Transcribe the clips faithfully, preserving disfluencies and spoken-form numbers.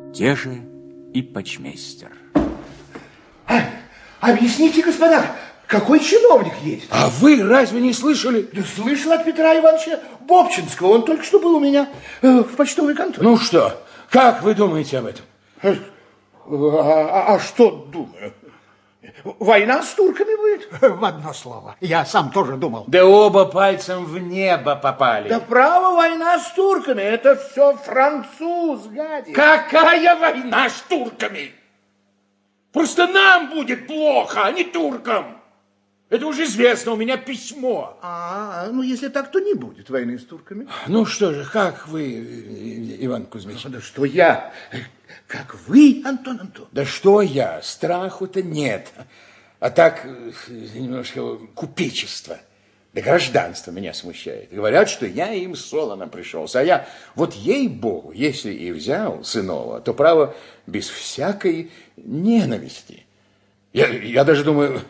те же и почмейстер. А, объясните, господа, какой чиновник есть? А вы разве не слышали? Да слышал от Петра Ивановича Бобчинского. Он только что был у меня э, в почтовой конторе. Ну что, как вы думаете об этом? А, а, а что думаю? Война с турками будет? В одно слово. Я сам тоже думал. Да оба пальцем в небо попали. Да право, война с турками. Это все француз, гадит. Какая война с турками? Просто нам будет плохо, а не туркам. Это уже известно, у меня письмо. А, ну если так, то не будет войны с турками. Ну что же, как вы, Иван Кузьмич? Да что я, как вы, Антон Антонович? Да что я, страху-то нет. А так, немножко купечество. Да гражданство меня смущает. Говорят, что я им солоном пришелся. А я, вот ей-богу, если и взял сынова, то, право, без всякой ненависти. Я, я даже думаю...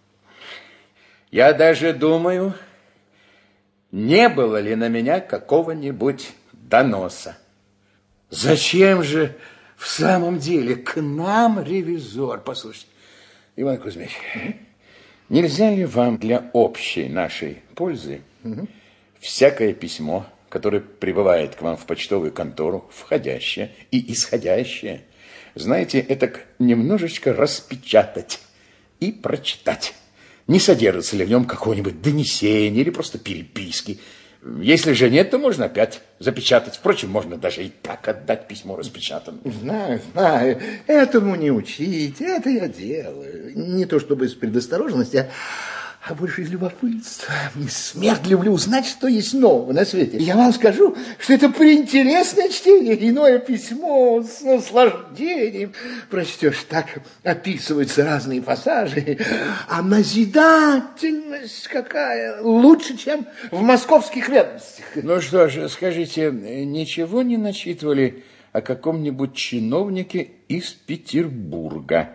Я даже думаю, не было ли на меня какого-нибудь доноса. Зачем же в самом деле к нам ревизор? Послушайте, Иван Кузьмич, угу. Нельзя ли вам для общей нашей пользы угу. всякое письмо, которое прибывает к вам в почтовую контору, входящее и исходящее, знаете, это немножечко распечатать и прочитать? Не содержится ли в нем какого-нибудь донесения или просто переписки? Если же нет, то можно опять запечатать. Впрочем, можно даже и так отдать письмо распечатанное. Знаю, знаю. Этому не учить. Это я делаю. Не то чтобы из предосторожности, а, а больше из любопытства. Смерть люблю узнать, что есть нового на свете. Я вам скажу, что это преинтересное чтение. Иное письмо с наслаждением. Прочтешь, так описываются разные пассажи. А назидательность какая. Лучше, чем в московских ведомостях. Ну что же, скажите, ничего не начитывали о каком-нибудь чиновнике из Петербурга?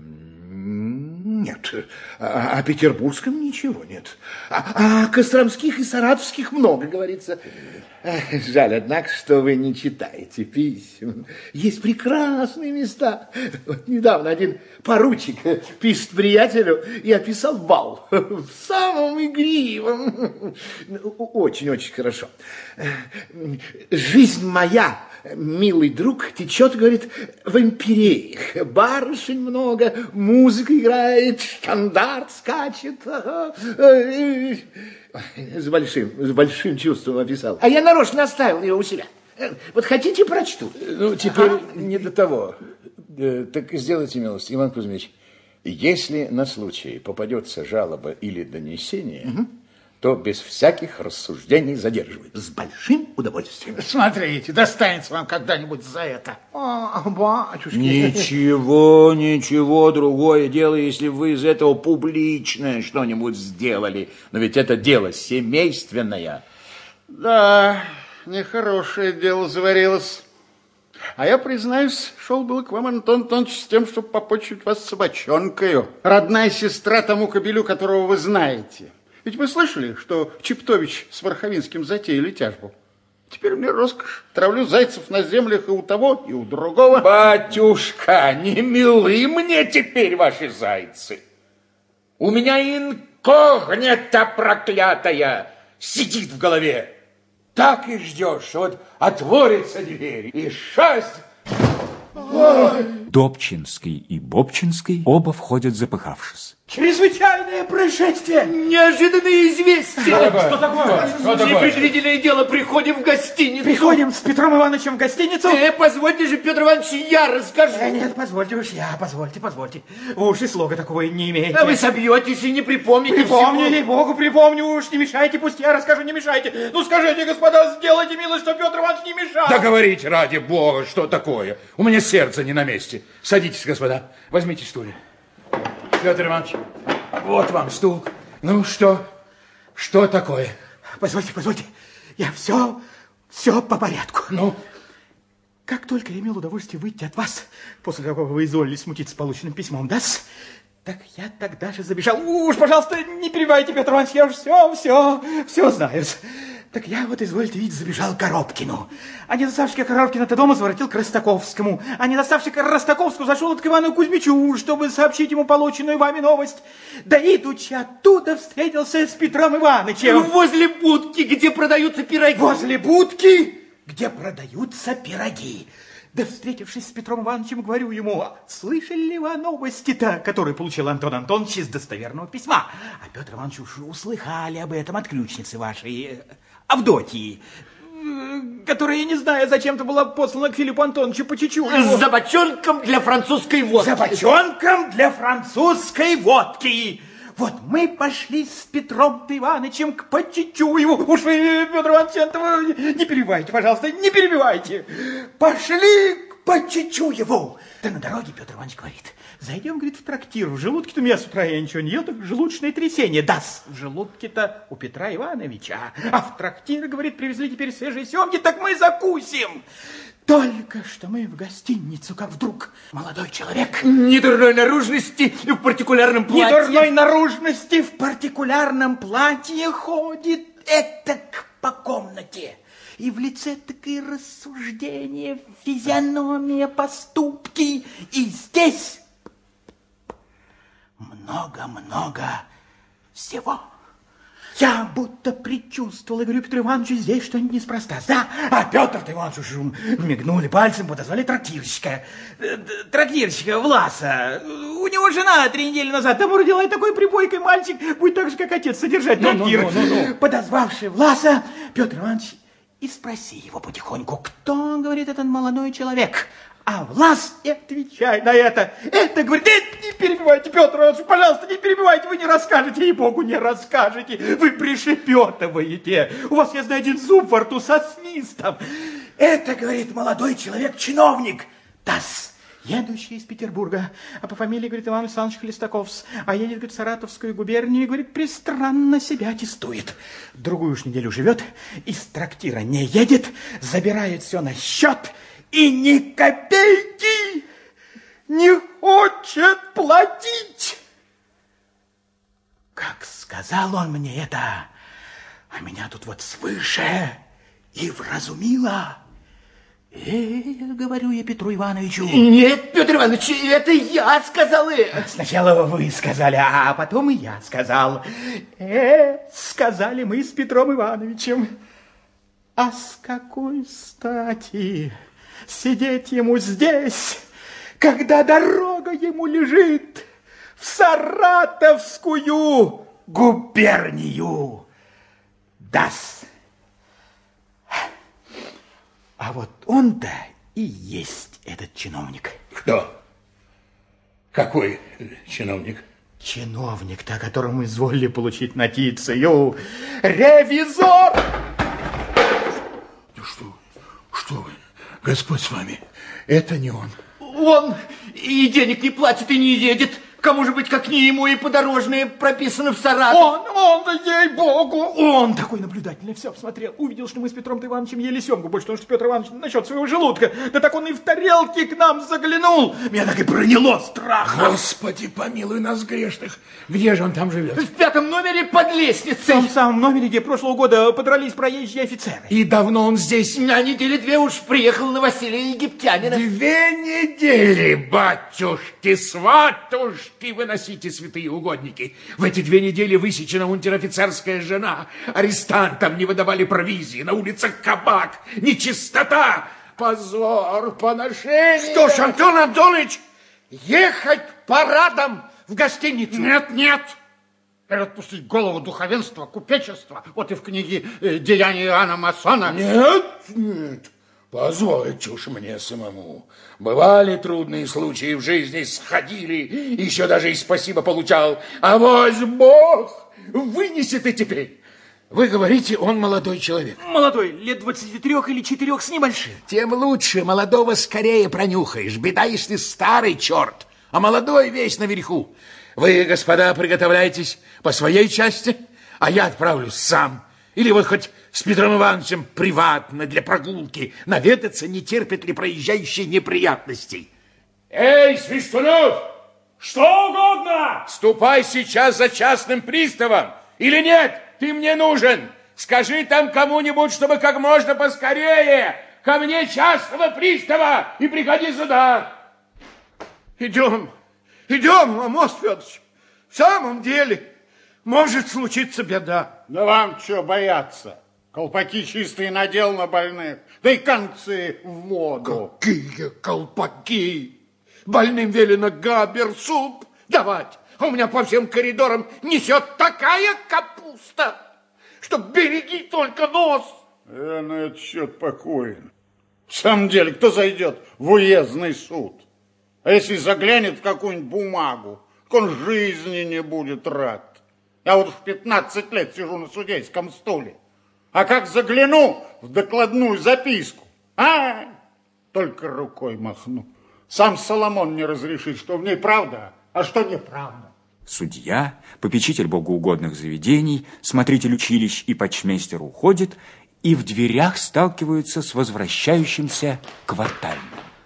Нет, о, о петербургском ничего нет. А о костромских и саратовских много говорится. Жаль, однако, что вы не читаете писем. Есть прекрасные места. Вот недавно один поручик пишет приятелю и описал бал в самом игривом. Очень-очень хорошо. Жизнь моя, милый друг, течет, говорит, в империях. Барышень много, музыка играет, штандарт скачет. С большим, с большим чувством описал. А я нарочно оставил его у себя. Вот хотите, прочту? Ну, теперь ага. не до того. Так сделайте милость, Иван Кузьмич. Если на случай попадется жалоба или донесение, угу. то без всяких рассуждений задерживайте. С большим удовольствием. Смотрите, достанется вам когда-нибудь за это. А, батюшки. Ничего, ничего, другое дело, если вы из этого публичное что-нибудь сделали. Но ведь это дело семейственное. Да, нехорошее дело заварилось. А я, признаюсь, шел был к вам, Антон Антонович, с тем, чтобы попочить вас собачонкою. Родная сестра тому кобелю, которого вы знаете. Ведь вы слышали, что Чептович с Варховинским затеяли тяжбу? Теперь мне роскошь. Травлю зайцев на землях и у того, и у другого. Батюшка, не милы мне теперь ваши зайцы. У меня инкогнито проклятая сидит в голове. Так и ждешь, что вот отворится дверь и шасть. Добчинский и Бобчинский оба входят, запыхавшись. Чрезвычайное происшествие! Неожиданные известия! Что такое? Что такое? Непредвиденное дело. Приходим в гостиницу. Приходим с Петром Ивановичем в гостиницу? Э, позвольте же, Петр Иванович, я расскажу. Э, нет, позвольте уж я, позвольте, позвольте. Вы уж и слога такого не имеете. А вы собьетесь и не припомните Припомню, всего. ей-богу, припомню уж. Не мешайте, пусть я расскажу, не мешайте. Ну, скажите, господа, сделайте милость, что Петр Иванович не мешал. Да говорите, ради бога, что такое? У меня сердце не на месте. Садитесь, господа, возьмите стулья. Петр Иванович, вот вам стул. Ну, что? Что такое? Позвольте, позвольте. Я все, все по порядку. Ну? Как только я имел удовольствие выйти от вас, после того, как вы изволили смутиться полученным письмом, да, так я тогда же забежал. Уж, пожалуйста, не перебивайте, Петр Иванович, я уж все, все, все знаю. Так я вот, извольте видеть, забежал к Коробкину. А не доставщик Коробкина-то дома заворотил к Ростаковскому. А не доставщик Ростаковского зашел к Ивану Кузьмичу, чтобы сообщить ему полученную вами новость. Да идучи оттуда встретился с Петром Ивановичем. Возле будки, где продаются пироги. Возле будки, где продаются пироги. Да, встретившись с Петром Ивановичем, говорю ему: слышали ли вы о новости-то, которую получил Антон Антонович из достоверного письма? А Петр Иванович уж услыхали об этом от ключницы вашей, Авдотьи, которая, я не знаю, зачем-то была послана к Филиппу Антоновичу по Чичуеву. За бочонком для французской водки. За бочонком для французской водки. Вот мы пошли с Петром Ивановичем к Почичуеву. Уж вы, Петр Иванович, этого не перебивайте, пожалуйста, не перебивайте. Пошли к Почичуеву. Да на дороге Петр Иванович говорит: зайдем, говорит, в трактир. В желудке-то у меня с утра я ничего не ел, так желудочное трясение. Да, в желудке-то у Петра Ивановича. А в трактир, говорит, привезли теперь свежие семги, так мы закусим. Только что мы в гостиницу, как вдруг молодой человек... Недурной наружности в партикулярном платье. Недурной наружности в партикулярном платье ходит этак по комнате. И в лице такие рассуждения, физиономия, поступки. И здесь много-много всего. Я будто предчувствовал, и говорю Петру Ивановичу: здесь что-нибудь неспроста. Да, а Петр Иванович уж мигнули пальцем, подозвали трактирщика. Трактирщика Власа. У него жена три недели назад тому родила, и такой припойкой мальчик будет так же, как отец, содержать трактир. Ну, ну, ну, ну, ну. Подозвавший Власа, Петр Иванович, и спроси его потихоньку, кто, он говорит, этот молодой человек. А Влас и отвечай на это. Это, говорит, это не перебивайте, Петр Иванович, пожалуйста, не перебивайте, вы не расскажете, ей-богу, не расскажете. Вы пришепетываете. У вас, я знаю, один зуб во рту со свистом. Это, говорит, молодой человек, чиновник. Тасс, едущий из Петербурга, а по фамилии, говорит, Иван Александрович Хлестаковс, а едет, говорит, в Саратовскую губернию, и, говорит, пристранно себя аттестует. Другую уж неделю живет, из трактира не едет, забирает все на счет, и ни копейки не хочет платить. Как сказал он мне это, а меня тут вот свыше и вразумило. Э, говорю я Петру Ивановичу. Нет, Петр Иванович, это я сказал. Сначала вы сказали, а потом и я сказал. Э, сказали мы с Петром Ивановичем. А с какой стати сидеть ему здесь, когда дорога ему лежит в Саратовскую губернию? Да-с. А вот он-то и есть этот чиновник. Кто? Какой чиновник? Чиновник-то, которому изволили получить нотицию. Ревизор! Да что вы, что вы? Господь с вами, это не он. Он и денег не платит, и не едет. Кому же быть, как не ему, и подорожные прописаны в Саратов. Он, он, ей-богу, он такой наблюдательный, все посмотрел, увидел, что мы с Петром Ивановичем ели семгу, больше потому, что Петр Иванович насчет своего желудка. Да так он и в тарелке к нам заглянул. Меня так и проняло страхом. Господи, помилуй нас грешных. Где же он там живет? В пятом номере под лестницей. В том самом номере, где прошлого года подрались проезжие офицеры. И давно он здесь? На неделе две уж приехал на Василия Египтянина. Две недели, батюшки, сватушки. Вы носите, святые угодники. В эти две недели высечена унтер-офицерская жена. Арестантам не выдавали провизии. На улицах кабак. Нечистота. Позор, поношение. Что ж, Антон Антонович, ехать парадом в гостиницу? Нет, нет. Отпустить голову духовенства, купечества. Вот и в книге «Деяния Иоанна Масона». Нет, нет. Позвольте уж мне самому. Бывали трудные случаи в жизни, сходили, еще даже и спасибо получал. А вось Бог вынесет и теперь. Вы говорите, он молодой человек. Молодой, лет двадцати трех или четырех с небольшим. Тем лучше, молодого скорее пронюхаешь. Беда, если старый черт, а молодой весь наверху. Вы, господа, приготовляйтесь по своей части, а я отправлюсь сам. Или вот хоть с Петром Ивановичем приватно для прогулки наведаться, не терпят ли проезжающие неприятностей. Эй, Свистунов! Что угодно! Ступай сейчас за частным приставом. Или нет, ты мне нужен. скажи там кому-нибудь, чтобы как можно поскорее ко мне частного пристава и приходи сюда. Идем, идем, Амос Федорович. В самом деле, может случиться беда. Да вам что бояться? Колпаки чистые надел на больных, да и концы в воду. Какие колпаки? Больным велено габер-суп давать. А у меня по всем коридорам несет такая капуста, что береги только нос. Я на этот счет покоен. В самом деле, кто зайдет в уездный суд? А если заглянет в какую-нибудь бумагу, он жизни не будет рад. Я вот в пятнадцать лет сижу на судейском стуле. А как загляну в докладную записку, а, только рукой махну. Сам Соломон не разрешит, что в ней правда, а что неправда. Судья, попечитель богоугодных заведений, смотритель училищ и почмейстер уходит, и в дверях сталкиваются с возвращающимся квартальным.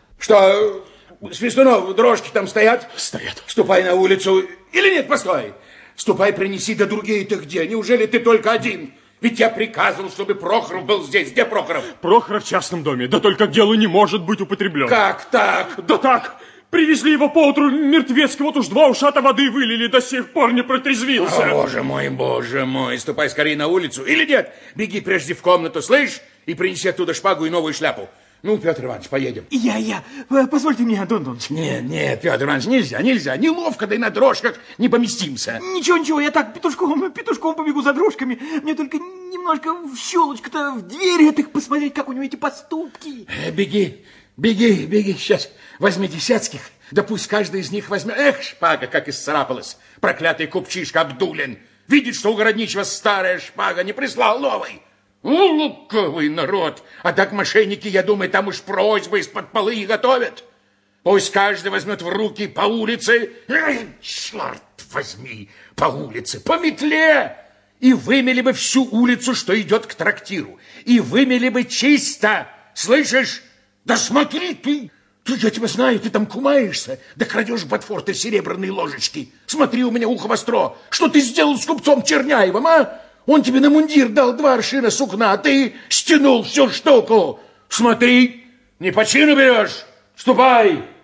Что, Свистунов, дрожки там стоят? Стоят. Ступай на улицу. Или нет, постой. Ступай, принеси, да другие-то где? Неужели ты только один? Ведь я приказывал, чтобы Прохоров был здесь. Где Прохоров? Прохоров в частном доме, да только к делу не может быть употреблен. Как так? Да так. Привезли его поутру мертвецкий, вот уж два ушата воды вылили, до сих пор не протрезвился. О, боже мой, боже мой, ступай скорее на улицу. Или нет, беги прежде в комнату, слышь, и принеси оттуда шпагу и новую шляпу. Ну, Петр Иванович, поедем. Я, я, позвольте мне, Антон Антонович. Нет, нет, Петр Иванович, нельзя, нельзя, неловко, да и на дрожках не поместимся. Ничего, ничего, я так петушком, петушком побегу за дрожками. Мне только немножко в щелочку-то в двери этих посмотреть, как у него эти поступки. Э, беги, беги, беги, сейчас возьми десятских, да пусть каждый из них возьмет. Эх, шпага, как исцарапалась, проклятый купчишка Абдулин. Видит, что у городничего старая шпага, не прислал новой. Ну, луковый народ. А так мошенники, я думаю, там уж просьбы из-под полы и готовят. Пусть каждый возьмет в руки по улице, эй, черт возьми, по улице, по метле, и вымели бы всю улицу, что идет к трактиру, и вымели бы чисто, слышишь? Да смотри ты, ты, я тебя знаю, ты там кумаешься, да крадешь в Ботфорта серебряные ложечки. Смотри, у меня ухо востро, что ты сделал с купцом Черняевым, а? Он тебе на мундир дал два аршина сукна, а ты стянул всю штуку. Смотри, не по чину берешь. Ступай.